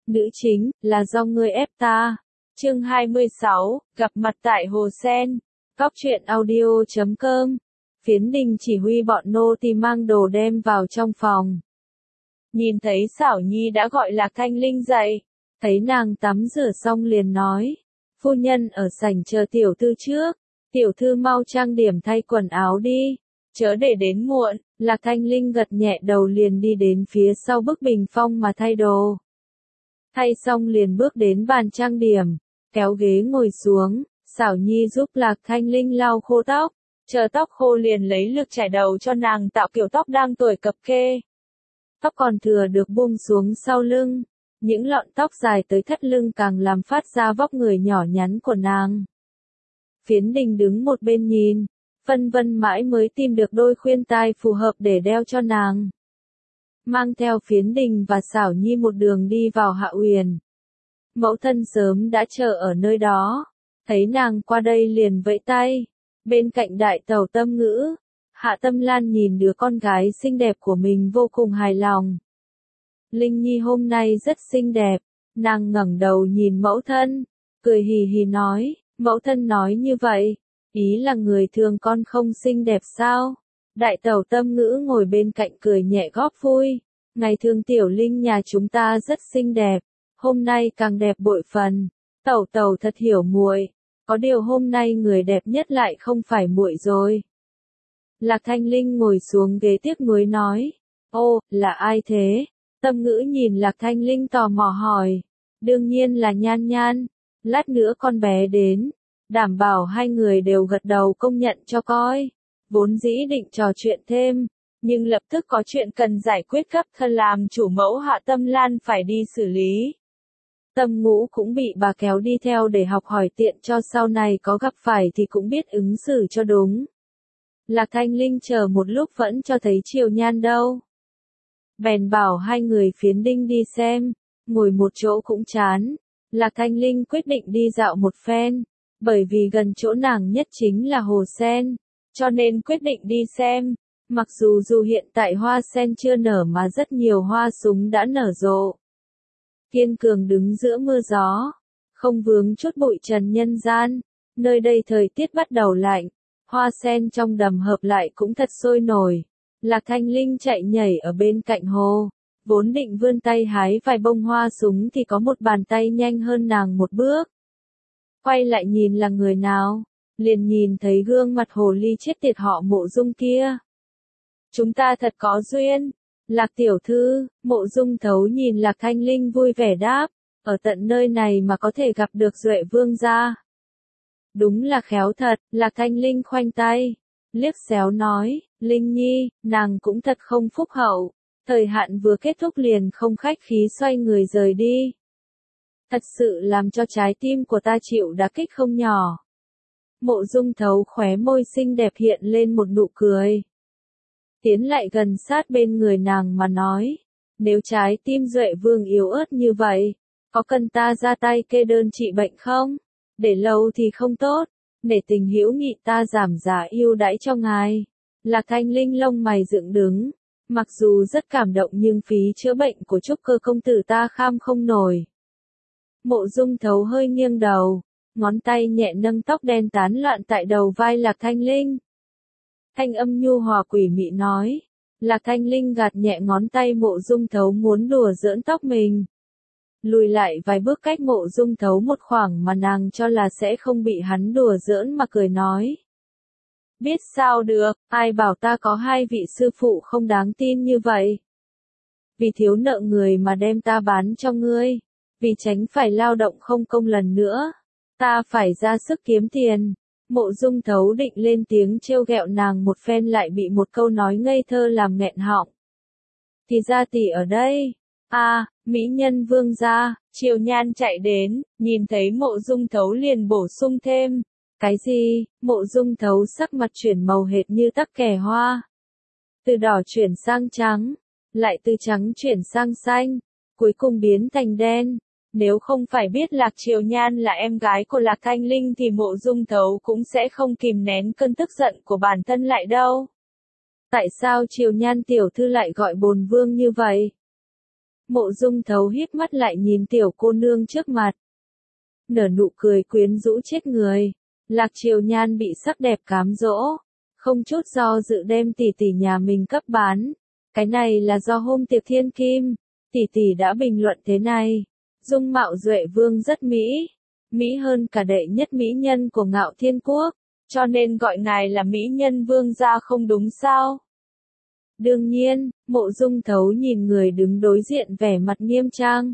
Nữ chính, là do ngươi ép ta. Chương 26, gặp mặt tại Hồ Sen. Góc truyện audio.com. Phiến Đình chỉ huy bọn nô tỳ mang đồ đem vào trong phòng. Nhìn thấy Xảo Nhi đã gọi Lạc Thanh Linh dậy. Thấy nàng tắm rửa xong liền nói. Phu nhân ở sảnh chờ tiểu thư trước. Tiểu thư mau trang điểm thay quần áo đi. Chớ để đến muộn. Lạc Thanh Linh gật nhẹ đầu liền đi đến phía sau bức bình phong mà thay đồ. Thay xong liền bước đến bàn trang điểm, kéo ghế ngồi xuống, Xảo Nhi giúp Lạc Thanh Linh lau khô tóc, chờ tóc khô liền lấy lược chải đầu cho nàng tạo kiểu tóc đang tuổi cập kê. Tóc còn thừa được buông xuống sau lưng, những lọn tóc dài tới thắt lưng càng làm phát ra vóc người nhỏ nhắn của nàng. Phiến Đình đứng một bên nhìn, phân vân mãi mới tìm được đôi khuyên tai phù hợp để đeo cho nàng. Mang theo Phiến Đình và Xảo Nhi một đường đi vào Hạ Uyển. Mẫu thân sớm đã chờ ở nơi đó, thấy nàng qua đây liền vẫy tay. Bên cạnh đại tẩu Tâm Ngữ, Hạ Tâm Lan nhìn đứa con gái xinh đẹp của mình vô cùng hài lòng. Linh Nhi hôm nay rất xinh đẹp, nàng ngẩng đầu nhìn mẫu thân, cười hì hì nói, mẫu thân nói như vậy, ý là người thường con không xinh đẹp sao? Đại tẩu Tâm Ngữ ngồi bên cạnh cười nhẹ góp vui, ngày thường tiểu Linh nhà chúng ta rất xinh đẹp, hôm nay càng đẹp bội phần, tẩu tẩu thật hiểu muội, có điều hôm nay người đẹp nhất lại không phải muội rồi. Lạc Thanh Linh ngồi xuống ghế tiếc nuối nói, ô, là ai thế? Tâm Ngữ nhìn Lạc Thanh Linh tò mò hỏi, đương nhiên là Nhan Nhan, lát nữa con bé đến, đảm bảo hai người đều gật đầu công nhận cho coi. Vốn dĩ định trò chuyện thêm, nhưng lập tức có chuyện cần giải quyết gấp, thân làm chủ mẫu Hạ Tâm Lan phải đi xử lý. Tâm Ngũ cũng bị bà kéo đi theo để học hỏi tiện cho sau này có gặp phải thì cũng biết ứng xử cho đúng. Lạc Thanh Linh chờ một lúc vẫn cho thấy Triều Nhan đâu. Bèn bảo hai người Phiến Đinh đi xem, ngồi một chỗ cũng chán. Lạc Thanh Linh quyết định đi dạo một phen, bởi vì gần chỗ nàng nhất chính là Hồ Sen. Cho nên quyết định đi xem, mặc dù hiện tại hoa sen chưa nở mà rất nhiều hoa súng đã nở rộ. Kiên cường đứng giữa mưa gió, không vướng chút bụi trần nhân gian, nơi đây thời tiết bắt đầu lạnh, hoa sen trong đầm hợp lại cũng thật sôi nổi. Lạc Thanh Linh chạy nhảy ở bên cạnh hồ, vốn định vươn tay hái vài bông hoa súng thì có một bàn tay nhanh hơn nàng một bước. Quay lại nhìn là người nào? Liền nhìn thấy gương mặt hồ ly chết tiệt họ Mộ Dung kia. Chúng ta thật có duyên. Lạc tiểu thư, Mộ Dung Thấu nhìn Lạc Thanh Linh vui vẻ đáp, ở tận nơi này mà có thể gặp được Duệ Vương gia. Đúng là khéo thật, Lạc Thanh Linh khoanh tay, liếc xéo nói, Linh Nhi, nàng cũng thật không phúc hậu, thời hạn vừa kết thúc liền không khách khí xoay người rời đi. Thật sự làm cho trái tim của ta chịu đả kích không nhỏ. Mộ Dung Thấu khóe môi xinh đẹp hiện lên một nụ cười. Tiến lại gần sát bên người nàng mà nói, nếu trái tim Duệ Vương yếu ớt như vậy, có cần ta ra tay kê đơn trị bệnh không? Để lâu thì không tốt, nể tình hữu nghị ta giảm giá ưu đãi cho ngài. Lạc Thanh Linh lông mày dựng đứng, mặc dù rất cảm động nhưng phí chữa bệnh của Trúc Cơ công tử ta kham không nổi. Mộ Dung Thấu hơi nghiêng đầu, ngón tay nhẹ nâng tóc đen tán loạn tại đầu vai Lạc Thanh Linh. Thanh âm nhu hòa quỷ mị nói. Lạc Thanh Linh gạt nhẹ ngón tay Mộ Dung Thấu muốn đùa giỡn tóc mình. Lùi lại vài bước cách Mộ Dung Thấu một khoảng mà nàng cho là sẽ không bị hắn đùa giỡn mà cười nói. Biết sao được, ai bảo ta có hai vị sư phụ không đáng tin như vậy. Vì thiếu nợ người mà đem ta bán cho ngươi. Vì tránh phải lao động không công lần nữa. Ta phải ra sức kiếm tiền. Mộ Dung Thấu định lên tiếng trêu ghẹo nàng một phen lại bị một câu nói ngây thơ làm nghẹn họng. Thì ra tỷ ở đây. Mỹ nhân vương gia. Triều Nhan chạy đến, nhìn thấy Mộ Dung Thấu liền bổ sung thêm. Cái gì? Mộ Dung Thấu sắc mặt chuyển màu hệt như tắc kè hoa. Từ đỏ chuyển sang trắng, lại từ trắng chuyển sang xanh, cuối cùng biến thành đen. Nếu không phải biết Lạc Triều Nhan là em gái của Lạc Thanh Linh thì Mộ Dung Thấu cũng sẽ không kìm nén cơn tức giận của bản thân lại đâu. Tại sao Triều Nhan tiểu thư lại gọi bồn vương như vậy? Mộ Dung Thấu híp mắt lại nhìn tiểu cô nương trước mặt. Nở nụ cười quyến rũ chết người. Lạc Triều Nhan bị sắc đẹp cám dỗ. Không chút do dự đem tỷ tỷ nhà mình cấp bán. Cái này là do hôm tiệc thiên kim. Tỷ tỷ đã bình luận thế này. Dung mạo Duệ Vương rất mỹ. Mỹ hơn cả đệ nhất mỹ nhân của Ngạo Thiên Quốc. Cho nên gọi ngài là mỹ nhân vương gia không đúng sao? Đương nhiên, Mộ Dung Thấu nhìn người đứng đối diện vẻ mặt nghiêm trang.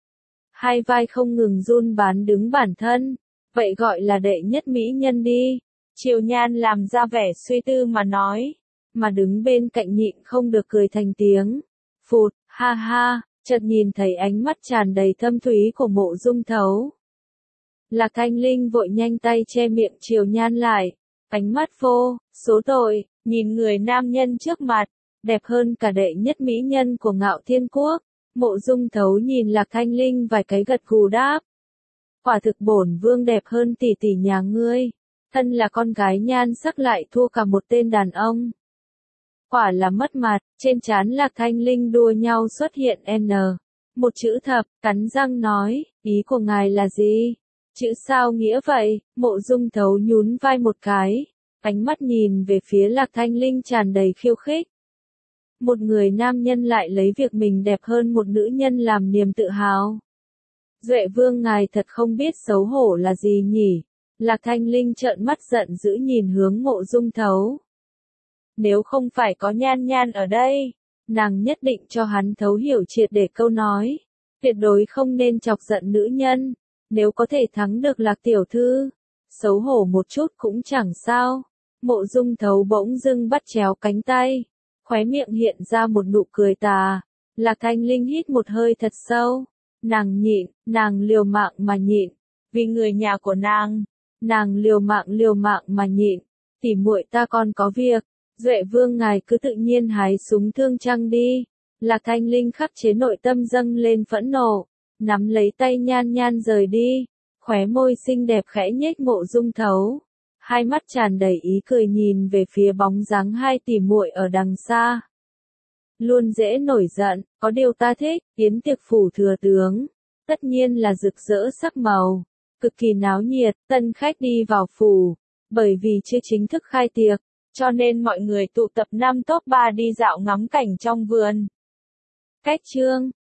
Hai vai không ngừng run bán đứng bản thân. Vậy gọi là đệ nhất mỹ nhân đi. Triều Nhan làm ra vẻ suy tư mà nói. Mà đứng bên cạnh nhịn không được cười thành tiếng. Phụt, ha ha, chợt nhìn thấy ánh mắt tràn đầy thâm thúy của Mộ Dung Thấu. Lạc Thanh Linh vội nhanh tay che miệng Triều Nhan lại. Ánh mắt vô, số tội, nhìn người nam nhân trước mặt. Đẹp hơn cả đệ nhất mỹ nhân của Ngạo Thiên Quốc. Mộ Dung Thấu nhìn Lạc Thanh Linh vài cái gật gù đáp. Quả thực bổn vương đẹp hơn tỷ tỷ nhà ngươi. Thân là con gái nhan sắc lại thua cả một tên đàn ông. Quả là mất mặt, trên trán Lạc Thanh Linh đua nhau xuất hiện N. Một chữ thập, cắn răng nói, ý của ngài là gì? Chữ sao nghĩa vậy? Mộ Dung Thấu nhún vai một cái. Ánh mắt nhìn về phía Lạc Thanh Linh tràn đầy khiêu khích. Một người nam nhân lại lấy việc mình đẹp hơn một nữ nhân làm niềm tự hào. Duệ Vương ngài thật không biết xấu hổ là gì nhỉ? Lạc Thanh Linh trợn mắt giận dữ nhìn hướng Mộ Dung Thấu. Nếu không phải có Nhan Nhan ở đây, nàng nhất định cho hắn thấu hiểu triệt để câu nói. Tuyệt đối không nên chọc giận nữ nhân. Nếu có thể thắng được Lạc tiểu thư, xấu hổ một chút cũng chẳng sao. Mộ Dung Thấu bỗng dưng bắt chéo cánh tay. Khóe miệng hiện ra một nụ cười tà. Lạc Thanh Linh hít một hơi thật sâu. Nàng nhịn, nàng liều mạng mà nhịn. Vì người nhà của nàng liều mạng mà nhịn. Tỉ muội ta còn có việc. Duệ Vương ngài cứ tự nhiên hái súng thương trăng đi. Lạc Thanh Linh khắc chế nội tâm dâng lên phẫn nộ. Nắm lấy tay Nhan Nhan rời đi. Khóe môi xinh đẹp khẽ nhếch. Mộ Dung Thấu. Hai mắt tràn đầy ý cười nhìn về phía bóng dáng hai tỷ muội ở đằng xa. Luôn dễ nổi giận, có điều ta thích, yến tiệc phủ thừa tướng. Tất nhiên là rực rỡ sắc màu. Cực kỳ náo nhiệt, tân khách đi vào phủ. Bởi vì chưa chính thức khai tiệc, cho nên mọi người tụ tập 5 top 3 đi dạo ngắm cảnh trong vườn. Cách chương